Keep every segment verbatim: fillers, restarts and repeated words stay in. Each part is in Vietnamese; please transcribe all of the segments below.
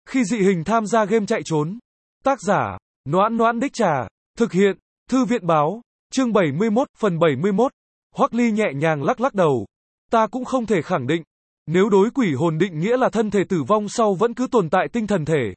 Khi dị hình tham gia game chạy trốn. Tác giả, Noãn Noãn Đích Trà. Thực hiện, Thư viện báo. Chương bảy mươi mốt, phần bảy mươi mốt. Hoắc Ly nhẹ nhàng lắc lắc đầu. Ta cũng không thể khẳng định. Nếu đối quỷ hồn định nghĩa là thân thể tử vong sau vẫn cứ tồn tại tinh thần thể.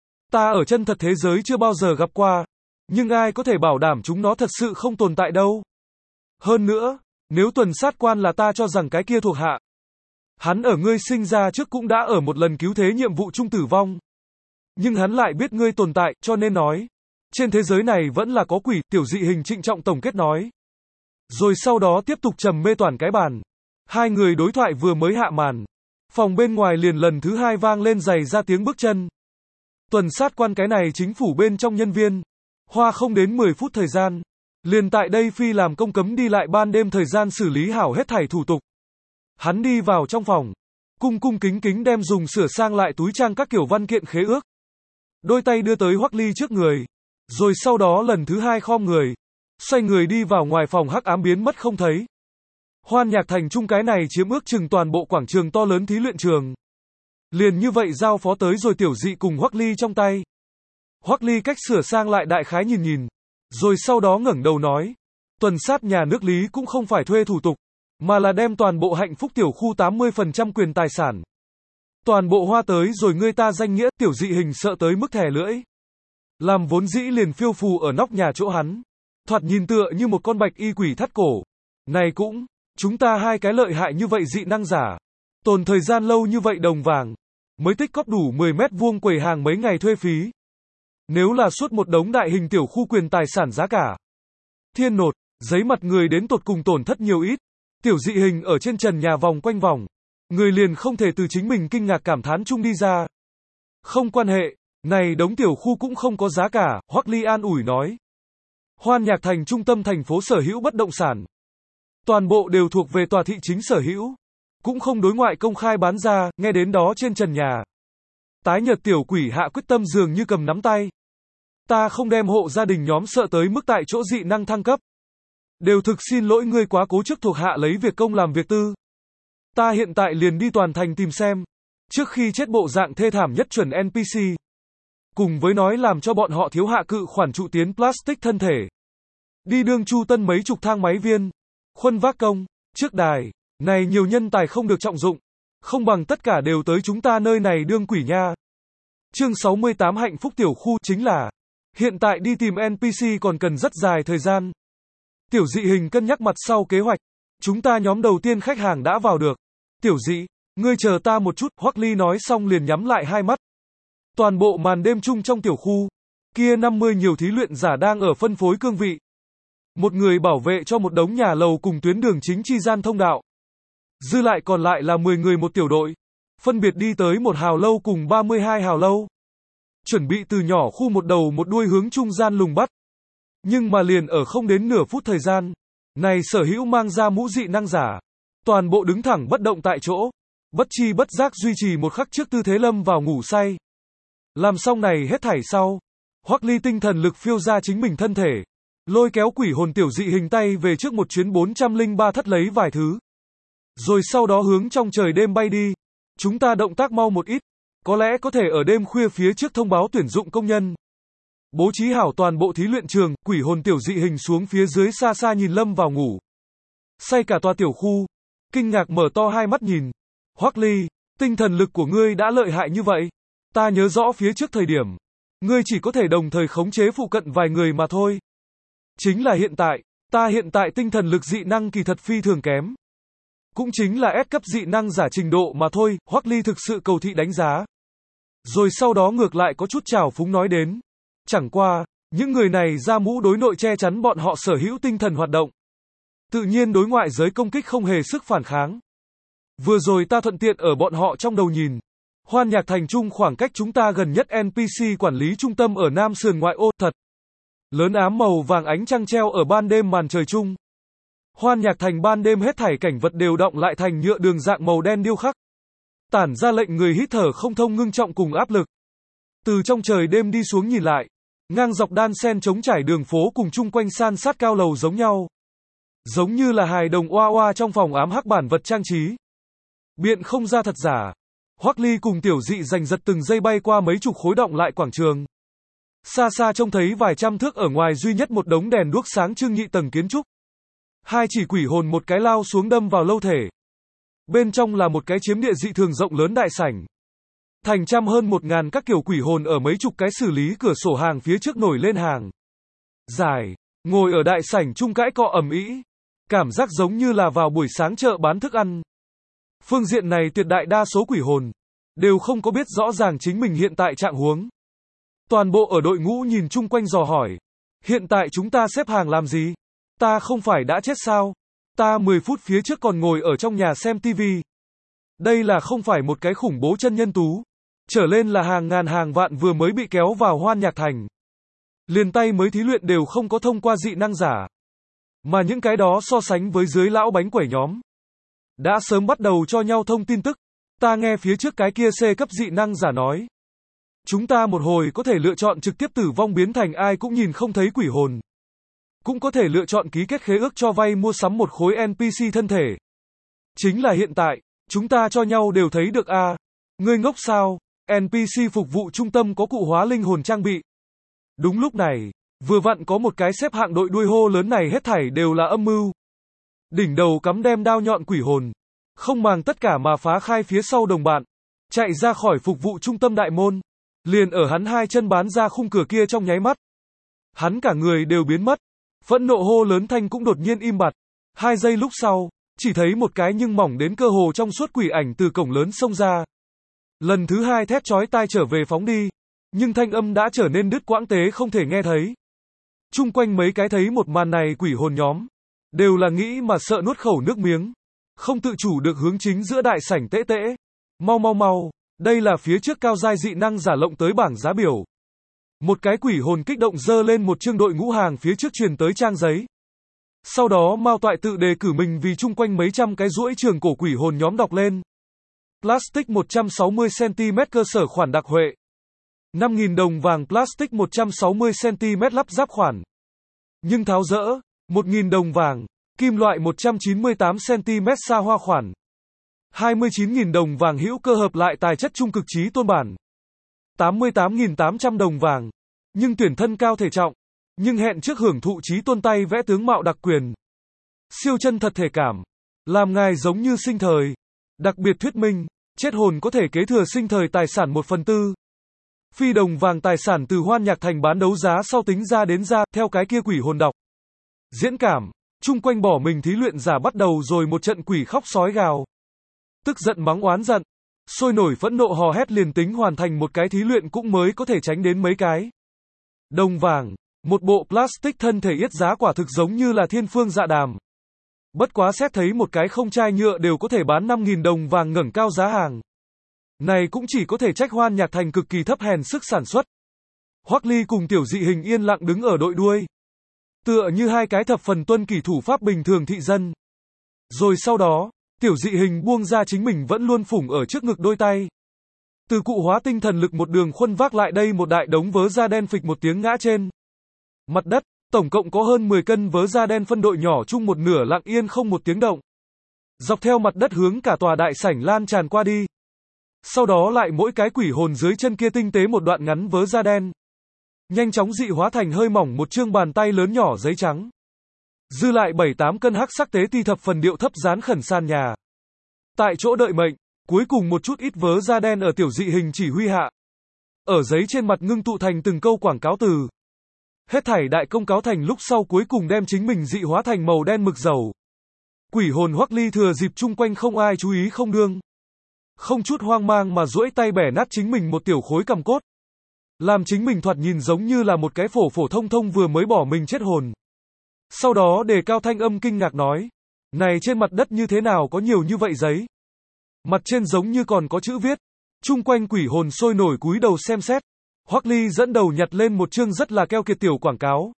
Ta ở chân thật thế giới chưa bao giờ gặp qua. Nhưng ai có thể bảo đảm chúng nó thật sự không tồn tại đâu. Hơn nữa, nếu tuần sát quan là ta cho rằng cái kia thuộc hạ. Hắn ở ngươi sinh ra trước cũng đã ở một lần cứu thế nhiệm vụ chung tử vong. Nhưng hắn lại biết ngươi tồn tại, cho nên nói. Trên thế giới này vẫn là có quỷ, tiểu dị hình trịnh trọng tổng kết nói. Rồi sau đó tiếp tục trầm mê toàn cái bàn. Hai người đối thoại vừa mới hạ màn. Phòng bên ngoài liền lần thứ hai vang lên giày ra tiếng bước chân. Tuần sát quan cái này chính phủ bên trong nhân viên. Hoa không đến mười phút thời gian. Liền tại đây phi làm công cấm đi lại ban đêm thời gian xử lý hảo hết thảy thủ tục. Hắn đi vào trong phòng. Cung cung kính kính đem dùng sửa sang lại túi trang các kiểu văn kiện khế ước. Đôi tay đưa tới Hoắc Ly trước người. Rồi sau đó lần thứ hai khom người. Xoay người đi vào ngoài phòng hắc ám biến mất không thấy. Hoan Nhạc Thành Trung cái này chiếm ước chừng toàn bộ quảng trường to lớn thí luyện trường. Liền như vậy giao phó tới rồi tiểu dị cùng Hoắc Ly trong tay. Hoắc Ly cách sửa sang lại đại khái nhìn nhìn. Rồi sau đó ngẩng đầu nói. Tuần sát nhà nước Lý cũng không phải thuê thủ tục. Mà là đem toàn bộ hạnh phúc tiểu khu tám mươi phần trăm quyền tài sản. Toàn bộ hoa tới rồi ngươi ta danh nghĩa tiểu dị hình sợ tới mức thẻ lưỡi. Làm vốn dĩ liền phiêu phù ở nóc nhà chỗ hắn. Thoạt nhìn tựa như một con bạch y quỷ thắt cổ. Này cũng, chúng ta hai cái lợi hại như vậy dị năng giả. Tồn thời gian lâu như vậy đồng vàng. Mới tích cóp đủ mười mét vuông quầy hàng mấy ngày thuê phí. Nếu là suốt một đống đại hình tiểu khu quyền tài sản giá cả. Thiên nột, giấy mặt người đến tột cùng tổn thất nhiều ít. Tiểu dị hình ở trên trần nhà vòng quanh vòng. Người liền không thể từ chính mình kinh ngạc cảm thán chung đi ra. Không quan hệ, này đống tiểu khu cũng không có giá cả, Hoắc Ly an ủi nói. Hoan Nhạc Thành trung tâm thành phố sở hữu bất động sản. Toàn bộ đều thuộc về tòa thị chính sở hữu. Cũng không đối ngoại công khai bán ra, nghe đến đó trên trần nhà. Tái nhợt tiểu quỷ hạ quyết tâm dường như cầm nắm tay. Ta không đem hộ gia đình nhóm sợ tới mức tại chỗ dị năng thăng cấp. Đều thực xin lỗi ngươi quá cố trước thuộc hạ lấy việc công làm việc tư. Ta hiện tại liền đi toàn thành tìm xem. Trước khi chết bộ dạng thê thảm nhất chuẩn en pê xê. Cùng với nói làm cho bọn họ thiếu hạ cự khoản trụ tiến plastic thân thể. Đi đương chu tân mấy chục thang máy viên. Khuân vác công, trước đài. Này nhiều nhân tài không được trọng dụng. Không bằng tất cả đều tới chúng ta nơi này đương quỷ nha. Chương sáu mươi tám hạnh phúc tiểu khu chính là. Hiện tại đi tìm en pê xê còn cần rất dài thời gian. Tiểu dị hình cân nhắc mặt sau kế hoạch. Chúng ta nhóm đầu tiên khách hàng đã vào được. Tiểu dị, ngươi chờ ta một chút, Hoắc Ly nói xong liền nhắm lại hai mắt. Toàn bộ màn đêm chung trong tiểu khu. Kia năm mươi nhiều thí luyện giả đang ở phân phối cương vị. Một người bảo vệ cho một đống nhà lầu cùng tuyến đường chính chi gian thông đạo. Dư lại còn lại là mười người một tiểu đội. Phân biệt đi tới một hào lâu cùng ba mươi hai hào lâu. Chuẩn bị từ nhỏ khu một đầu một đuôi hướng trung gian lùng bắt. Nhưng mà liền ở không đến nửa phút thời gian. Này sở hữu mang ra mũ dị năng giả. Toàn bộ đứng thẳng bất động tại chỗ. Bất chi bất giác duy trì một khắc trước tư thế lâm vào ngủ say. Làm xong này hết thảy sau. Hoắc Ly tinh thần lực phiêu ra chính mình thân thể. Lôi kéo quỷ hồn tiểu dị hình tay về trước một chuyến bốn trăm lẻ ba thất lấy vài thứ. Rồi sau đó hướng trong trời đêm bay đi. Chúng ta động tác mau một ít. Có lẽ có thể ở đêm khuya phía trước thông báo tuyển dụng công nhân. Bố trí hảo toàn bộ thí luyện trường, quỷ hồn tiểu dị hình xuống phía dưới xa xa nhìn lâm vào ngủ. Say cả tòa tiểu khu. Kinh ngạc mở to hai mắt nhìn. Hoắc Ly, tinh thần lực của ngươi đã lợi hại như vậy. Ta nhớ rõ phía trước thời điểm. Ngươi chỉ có thể đồng thời khống chế phụ cận vài người mà thôi. Chính là hiện tại. Ta hiện tại tinh thần lực dị năng kỳ thật phi thường kém. Cũng chính là S cấp dị năng giả trình độ mà thôi, Hoắc Ly thực sự cầu thị đánh giá. Rồi sau đó ngược lại có chút trào phúng nói đến. Chẳng qua, những người này ra mũ đối nội che chắn bọn họ sở hữu tinh thần hoạt động. Tự nhiên đối ngoại giới công kích không hề sức phản kháng. Vừa rồi ta thuận tiện ở bọn họ trong đầu nhìn. Hoan Nhạc Thành Trung khoảng cách chúng ta gần nhất en pê xê quản lý trung tâm ở Nam Sườn ngoại ô, thật. Lớn ám màu vàng ánh trăng treo ở ban đêm màn trời chung. Hoan Nhạc Thành ban đêm hết thảy cảnh vật đều đọng lại thành nhựa đường dạng màu đen điêu khắc. Tản ra lệnh người hít thở không thông ngưng trọng cùng áp lực. Từ trong trời đêm đi xuống nhìn lại. Ngang dọc đan sen trống trải đường phố cùng chung quanh san sát cao lầu giống nhau. Giống như là hài đồng oa oa trong phòng ám hắc bản vật trang trí. Biện không ra thật giả. Hoắc Ly cùng Tiểu Dị giành giật từng giây bay qua mấy chục khối động lại quảng trường. Xa xa trông thấy vài trăm thước ở ngoài duy nhất một đống đèn đuốc sáng trưng nhị tầng kiến trúc. Hai chỉ quỷ hồn một cái lao xuống đâm vào lâu thể. Bên trong là một cái chiếm địa dị thường rộng lớn đại sảnh. Thành trăm hơn một ngàn các kiểu quỷ hồn ở mấy chục cái xử lý cửa sổ hàng phía trước nổi lên hàng dài, ngồi ở đại sảnh chung cãi cọ ầm ĩ, cảm giác giống như là vào buổi sáng chợ bán thức ăn. Phương diện này tuyệt đại đa số quỷ hồn đều không có biết rõ ràng chính mình hiện tại trạng huống. Toàn bộ ở đội ngũ nhìn chung quanh dò hỏi, hiện tại chúng ta xếp hàng làm gì? Ta không phải đã chết sao? Ta mười phút phía trước còn ngồi ở trong nhà xem tivi. Đây là không phải một cái khủng bố chân nhân tú, trở lên là hàng ngàn hàng vạn vừa mới bị kéo vào Hoan Nhạc Thành. Liền tay mới thí luyện đều không có thông qua dị năng giả. Mà những cái đó so sánh với dưới lão bánh quẩy nhóm, đã sớm bắt đầu cho nhau thông tin tức. Ta nghe phía trước cái kia C cấp dị năng giả nói, chúng ta một hồi có thể lựa chọn trực tiếp tử vong biến thành ai cũng nhìn không thấy quỷ hồn. Cũng có thể lựa chọn ký kết khế ước cho vay mua sắm một khối en pê xê thân thể. Chính là hiện tại, chúng ta cho nhau đều thấy được a. À, ngươi ngốc sao? en pê xê phục vụ trung tâm có cụ hóa linh hồn trang bị. Đúng lúc này, vừa vặn có một cái xếp hạng đội đuôi hô lớn này hết thảy đều là âm mưu. Đỉnh đầu cắm đem đao nhọn quỷ hồn, không màng tất cả mà phá khai phía sau đồng bạn, chạy ra khỏi phục vụ trung tâm đại môn, liền ở hắn hai chân bán ra khung cửa kia trong nháy mắt. Hắn cả người đều biến mất, phẫn nộ hô lớn thanh cũng đột nhiên im bặt. Hai giây lúc sau, chỉ thấy một cái nhưng mỏng đến cơ hồ trong suốt quỷ ảnh từ cổng lớn xông ra. Lần thứ hai thét chói tai trở về phóng đi, nhưng thanh âm đã trở nên đứt quãng tế không thể nghe thấy. Chung quanh mấy cái thấy một màn này quỷ hồn nhóm, đều là nghĩ mà sợ nuốt khẩu nước miếng, không tự chủ được hướng chính giữa đại sảnh tễ tễ. Mau mau mau, đây là phía trước cao giai dị năng giả lộng tới bảng giá biểu. Một cái quỷ hồn kích động dơ lên một chương đội ngũ hàng phía trước truyền tới trang giấy. Sau đó Mao Toại tự đề cử mình vì chung quanh mấy trăm cái duỗi trường cổ quỷ hồn nhóm đọc lên. Plastic một trăm sáu mươi xăng-ti-mét cơ sở khoản đặc huệ. năm nghìn đồng vàng plastic một trăm sáu mươi xăng-ti-mét lắp ráp khoản. Nhưng tháo dỡ, một nghìn đồng vàng, kim loại một trăm chín mươi tám xăng-ti-mét xa hoa khoản. hai mươi chín nghìn đồng vàng hữu cơ hợp lại tài chất trung cực trí tôn bản. tám mươi tám nghìn tám trăm đồng vàng, nhưng tuyển thân cao thể trọng, nhưng hẹn trước hưởng thụ trí tôn tay vẽ tướng mạo đặc quyền. Siêu chân thật thể cảm, làm ngài giống như sinh thời. Đặc biệt thuyết minh, chết hồn có thể kế thừa sinh thời tài sản một phần tư. Phi đồng vàng tài sản từ Hoan Nhạc Thành bán đấu giá sau tính ra đến ra, theo cái kia quỷ hồn đọc. Diễn cảm, chung quanh bỏ mình thí luyện giả bắt đầu rồi một trận quỷ khóc sói gào. Tức giận mắng oán giận, sôi nổi phẫn nộ hò hét liền tính hoàn thành một cái thí luyện cũng mới có thể tránh đến mấy cái đồng vàng. Một bộ plastic thân thể yết giá quả thực giống như là thiên phương dạ đàm. Bất quá xét thấy một cái không chai nhựa đều có thể bán năm nghìn đồng vàng ngẩng cao giá hàng. Này cũng chỉ có thể trách Hoan Nhạc Thành cực kỳ thấp hèn sức sản xuất. Hoắc Ly cùng Tiểu Dị Hình yên lặng đứng ở đội đuôi. Tựa như hai cái thập phần tuân kỷ thủ pháp bình thường thị dân. Rồi sau đó, Tiểu Dị Hình buông ra chính mình vẫn luôn phủng ở trước ngực đôi tay. Từ cụ hóa tinh thần lực một đường khuân vác lại đây một đại đống vớ da đen phịch một tiếng ngã trên mặt đất, tổng cộng có hơn mười cân vớ da đen phân đội nhỏ chung một nửa lặng yên không một tiếng động. Dọc theo mặt đất hướng cả tòa đại sảnh lan tràn qua đi. Sau đó lại mỗi cái quỷ hồn dưới chân kia tinh tế một đoạn ngắn vớ da đen. Nhanh chóng dị hóa thành hơi mỏng một chương bàn tay lớn nhỏ giấy trắng. Dư lại bảy tám cân hắc sắc tế ti thập phần điệu thấp dán khẩn sàn nhà. Tại chỗ đợi mệnh, cuối cùng một chút ít vớ da đen ở Tiểu Dị Hình chỉ huy hạ. Ở giấy trên mặt ngưng tụ thành từng câu quảng cáo từ. Hết thảy đại công cáo thành lúc sau cuối cùng đem chính mình dị hóa thành màu đen mực dầu. Quỷ hồn Hoắc Ly thừa dịp chung quanh không ai chú ý không đương. Không chút hoang mang mà duỗi tay bẻ nát chính mình một tiểu khối cằm cốt. Làm chính mình thoạt nhìn giống như là một cái phổ phổ thông thông vừa mới bỏ mình chết hồn. Sau đó đề cao thanh âm kinh ngạc nói. Này trên mặt đất như thế nào có nhiều như vậy giấy? Mặt trên giống như còn có chữ viết. Chung quanh quỷ hồn sôi nổi cúi đầu xem xét. Hoắc Ly dẫn đầu nhặt lên một chương rất là keo kiệt tiểu quảng cáo.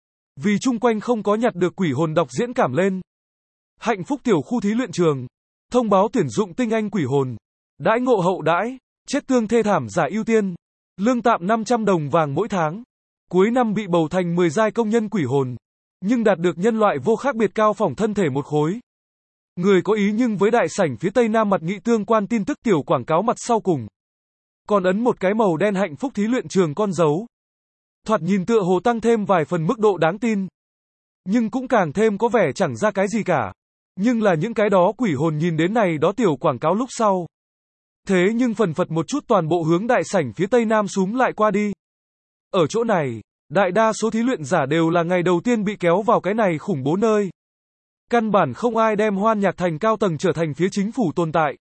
Vì chung quanh không có nhặt được quỷ hồn đọc diễn cảm lên. Hạnh phúc tiểu khu thí luyện trường. Thông báo tuyển dụng tinh anh quỷ hồn. Đãi ngộ hậu đãi. Chết tương thê thảm giả ưu tiên. Lương tạm năm trăm đồng vàng mỗi tháng. Cuối năm bị bầu thành mười giai công nhân quỷ hồn. Nhưng đạt được nhân loại vô khác biệt cao phỏng thân thể một khối. Người có ý nhưng với đại sảnh phía tây nam mặt nghị tương quan tin tức tiểu quảng cáo mặt sau cùng. Còn ấn một cái màu đen hạnh phúc thí luyện trường con dấu. Thoạt nhìn tựa hồ tăng thêm vài phần mức độ đáng tin. Nhưng cũng càng thêm có vẻ chẳng ra cái gì cả. Nhưng là những cái đó quỷ hồn nhìn đến này đó tiểu quảng cáo lúc sau. Thế nhưng phần phật một chút toàn bộ hướng đại sảnh phía tây nam súm lại qua đi. Ở chỗ này, đại đa số thí luyện giả đều là ngày đầu tiên bị kéo vào cái này khủng bố nơi. Căn bản không ai đem Hoan Nhạc Thành cao tầng trở thành phía chính phủ tồn tại.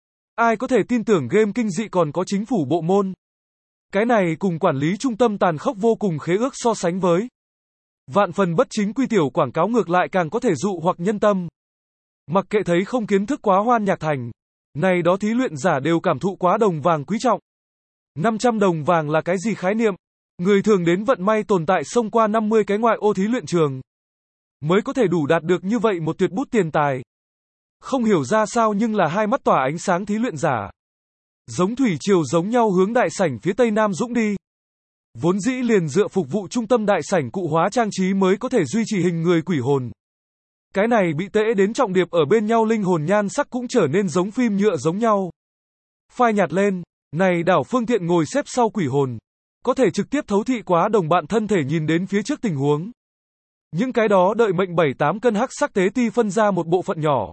Ai có thể tin tưởng game kinh dị còn có chính phủ bộ môn. Cái này cùng quản lý trung tâm tàn khốc vô cùng khế ước so sánh với. Vạn phần bất chính quy tiểu quảng cáo ngược lại càng có thể dụ hoặc nhân tâm. Mặc kệ thấy không kiến thức quá Hoan Nhạc Thành. Này đó thí luyện giả đều cảm thụ quá đồng vàng quý trọng. năm trăm đồng vàng là cái gì khái niệm? Người thường đến vận may tồn tại xông qua năm mươi cái ngoại ô thí luyện trường. Mới có thể đủ đạt được như vậy một tuyệt bút tiền tài. Không hiểu ra sao nhưng là hai mắt tỏa ánh sáng thí luyện giả. Giống thủy triều giống nhau hướng đại sảnh phía tây nam dũng đi. Vốn dĩ liền dựa phục vụ trung tâm đại sảnh cụ hóa trang trí mới có thể duy trì hình người quỷ hồn. Cái này bị tễ đến trọng điệp ở bên nhau linh hồn nhan sắc cũng trở nên giống phim nhựa giống nhau. Phai nhạt lên, này đảo phương tiện ngồi xếp sau quỷ hồn. Có thể trực tiếp thấu thị quá đồng bạn thân thể nhìn đến phía trước tình huống. Những cái đó đợi mệnh bảy tám cân hắc sắc tế ti phân ra một bộ phận nhỏ.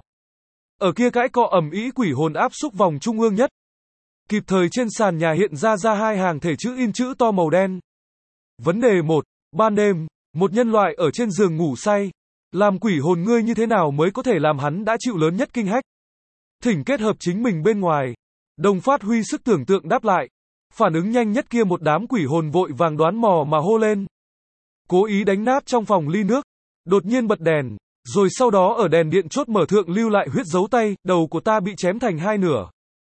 Ở kia cãi cọ ầm ĩ quỷ hồn áp xúc vòng trung ương nhất. Kịp thời trên sàn nhà hiện ra ra hai hàng thể chữ in chữ to màu đen. Vấn đề một, ban đêm, một nhân loại ở trên giường ngủ say. Làm quỷ hồn ngươi như thế nào mới có thể làm hắn đã chịu lớn nhất kinh hách? Thỉnh kết hợp chính mình bên ngoài. Đồng phát huy sức tưởng tượng đáp lại. Phản ứng nhanh nhất kia một đám quỷ hồn vội vàng đoán mò mà hô lên. Cố ý đánh nát trong phòng ly nước. Đột nhiên bật đèn. Rồi sau đó ở đèn điện chốt mở thượng lưu lại huyết dấu tay. Đầu của ta bị chém thành hai nửa.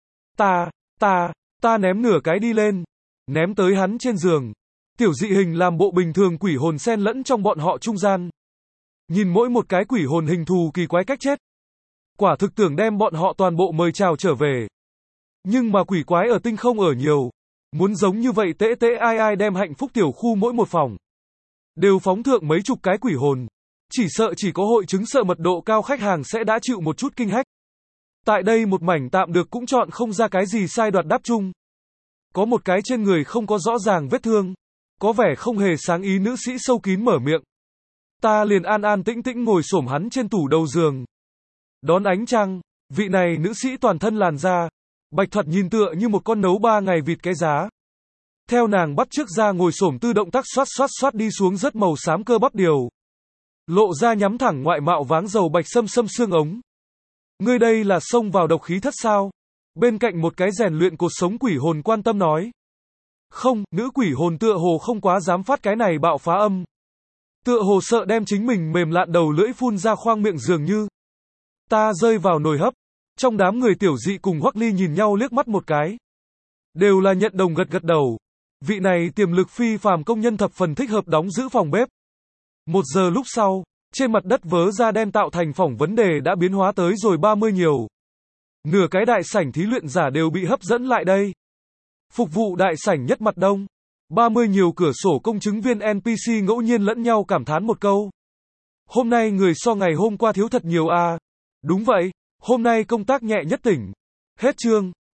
Ta, ta, ta ném nửa cái đi lên. Ném tới hắn trên giường. Tiểu dị hình làm bộ bình thường quỷ hồn xen lẫn trong bọn họ trung gian. Nhìn mỗi một cái quỷ hồn hình thù kỳ quái cách chết. Quả thực tưởng đem bọn họ toàn bộ mời chào trở về. Nhưng mà quỷ quái ở tinh không ở nhiều. Muốn giống như vậy tễ tễ ai ai đem hạnh phúc tiểu khu mỗi một phòng. Đều phóng thượng mấy chục cái quỷ hồn. Chỉ sợ chỉ có hội chứng sợ mật độ cao khách hàng sẽ đã chịu một chút kinh hách. Tại đây một mảnh tạm được cũng chọn không ra cái gì sai đoạt đáp chung. Có một cái trên người không có rõ ràng vết thương. Có vẻ không hề sáng ý nữ sĩ sâu kín mở miệng. Ta liền an an tĩnh tĩnh ngồi xổm hắn trên tủ đầu giường. Đón ánh trăng, vị này nữ sĩ toàn thân làn da. Bạch thuật nhìn tựa như một con nấu ba ngày vịt cái giá. Theo nàng bắt trước ra ngồi xổm tư động tác xoát xoát xoát đi xuống rất màu xám cơ bắp điều. Lộ ra nhắm thẳng ngoại mạo váng dầu bạch sâm sâm xương ống. Ngươi đây là xông vào độc khí thất sao? Bên cạnh một cái rèn luyện cột sống quỷ hồn quan tâm nói. Không, nữ quỷ hồn tựa hồ không quá dám phát cái này bạo phá âm. Tựa hồ sợ đem chính mình mềm lạn đầu lưỡi phun ra khoang miệng dường như. Ta rơi vào nồi hấp. Trong đám người tiểu dị cùng Hoắc Ly nhìn nhau liếc mắt một cái. Đều là nhận đồng gật gật đầu. Vị này tiềm lực phi phàm công nhân thập phần thích hợp đóng giữ phòng bếp. Một giờ lúc sau, trên mặt đất vớ da đen tạo thành phỏng vấn đề đã biến hóa tới rồi ba mươi nhiều. Nửa cái đại sảnh thí luyện giả đều bị hấp dẫn lại đây. Phục vụ đại sảnh nhất mặt đông. ba mươi nhiều cửa sổ công chứng viên en pê xê ngẫu nhiên lẫn nhau cảm thán một câu. Hôm nay người so ngày hôm qua thiếu thật nhiều à. Đúng vậy, hôm nay công tác nhẹ nhất tỉnh. Hết chương.